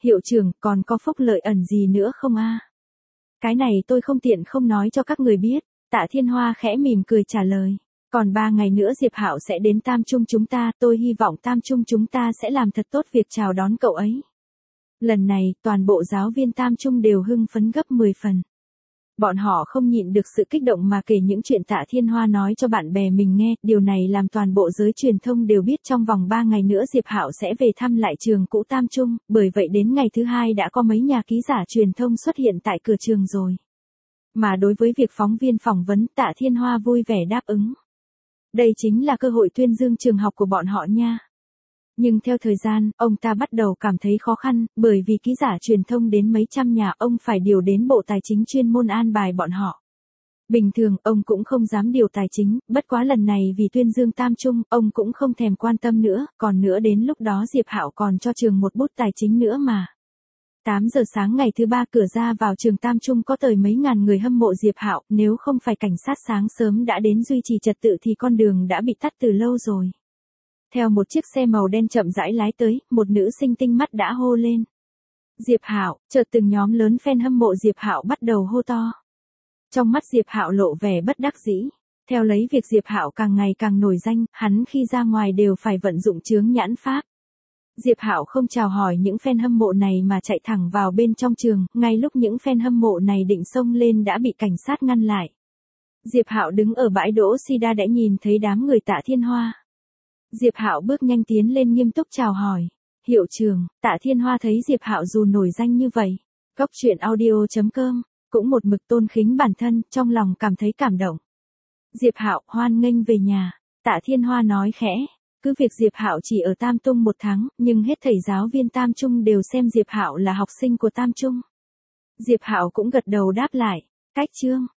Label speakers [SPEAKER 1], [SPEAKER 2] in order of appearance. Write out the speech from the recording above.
[SPEAKER 1] Hiệu trưởng, còn có phúc lợi ẩn gì nữa không a? Cái này tôi không tiện không nói cho các người biết. Tạ Thiên Hoa khẽ mỉm cười trả lời. Còn 3 ngày nữa Diệp Hạo sẽ đến Tam Trung chúng ta, tôi hy vọng Tam Trung chúng ta sẽ làm thật tốt việc chào đón cậu ấy. Lần này, toàn bộ giáo viên Tam Trung đều hưng phấn gấp 10 phần. Bọn họ không nhịn được sự kích động mà kể những chuyện Tạ Thiên Hoa nói cho bạn bè mình nghe, điều này làm toàn bộ giới truyền thông đều biết trong vòng 3 ngày nữa Diệp Hạo sẽ về thăm lại trường cũ Tam Trung, bởi vậy đến ngày thứ 2 đã có mấy nhà ký giả truyền thông xuất hiện tại cửa trường rồi. Mà đối với việc phóng viên phỏng vấn, Tạ Thiên Hoa vui vẻ đáp ứng. Đây chính là cơ hội tuyên dương trường học của bọn họ nha. Nhưng theo thời gian, ông ta bắt đầu cảm thấy khó khăn, bởi vì ký giả truyền thông đến mấy trăm nhà, ông phải điều đến Bộ Tài chính chuyên môn an bài bọn họ. Bình thường, ông cũng không dám điều tài chính, bất quá lần này vì tuyên dương Tam Trung, ông cũng không thèm quan tâm nữa, còn nữa đến lúc đó Diệp Hạo còn cho trường một bút tài chính nữa mà. 8 giờ sáng ngày thứ 3 cửa ra vào trường Tam Trung có tới mấy ngàn người hâm mộ Diệp Hạo, nếu không phải cảnh sát sáng sớm đã đến duy trì trật tự thì con đường đã bị tắt từ lâu rồi. Theo một chiếc xe màu đen chậm rãi lái tới, một nữ sinh tinh mắt đã hô lên. Diệp Hạo, chợt từng nhóm lớn fan hâm mộ Diệp Hạo bắt đầu hô to. Trong mắt Diệp Hạo lộ vẻ bất đắc dĩ. Theo lấy việc Diệp Hạo càng ngày càng nổi danh, hắn khi ra ngoài đều phải vận dụng chướng nhãn pháp. Diệp Hạo không chào hỏi những fan hâm mộ này mà chạy thẳng vào bên trong trường, ngay lúc những fan hâm mộ này định xông lên đã bị cảnh sát ngăn lại. Diệp Hạo đứng ở bãi đỗ Sida đã nhìn thấy đám người Tạ Thiên Hoa. Diệp Hạo bước nhanh tiến lên nghiêm túc chào hỏi. Hiệu trưởng, Tạ Thiên Hoa thấy Diệp Hạo dù nổi danh như vậy, Cóc truyện audio.com, cũng một mực tôn khính bản thân, trong lòng cảm thấy cảm động. Diệp Hạo, hoan nghênh về nhà, Tạ Thiên Hoa nói khẽ. Cứ việc Diệp Hạo chỉ ở Tam Trung 1 tháng, nhưng hết thảy giáo viên Tam Trung đều xem Diệp Hạo là học sinh của Tam Trung. Diệp Hạo cũng gật đầu đáp lại. Cách chương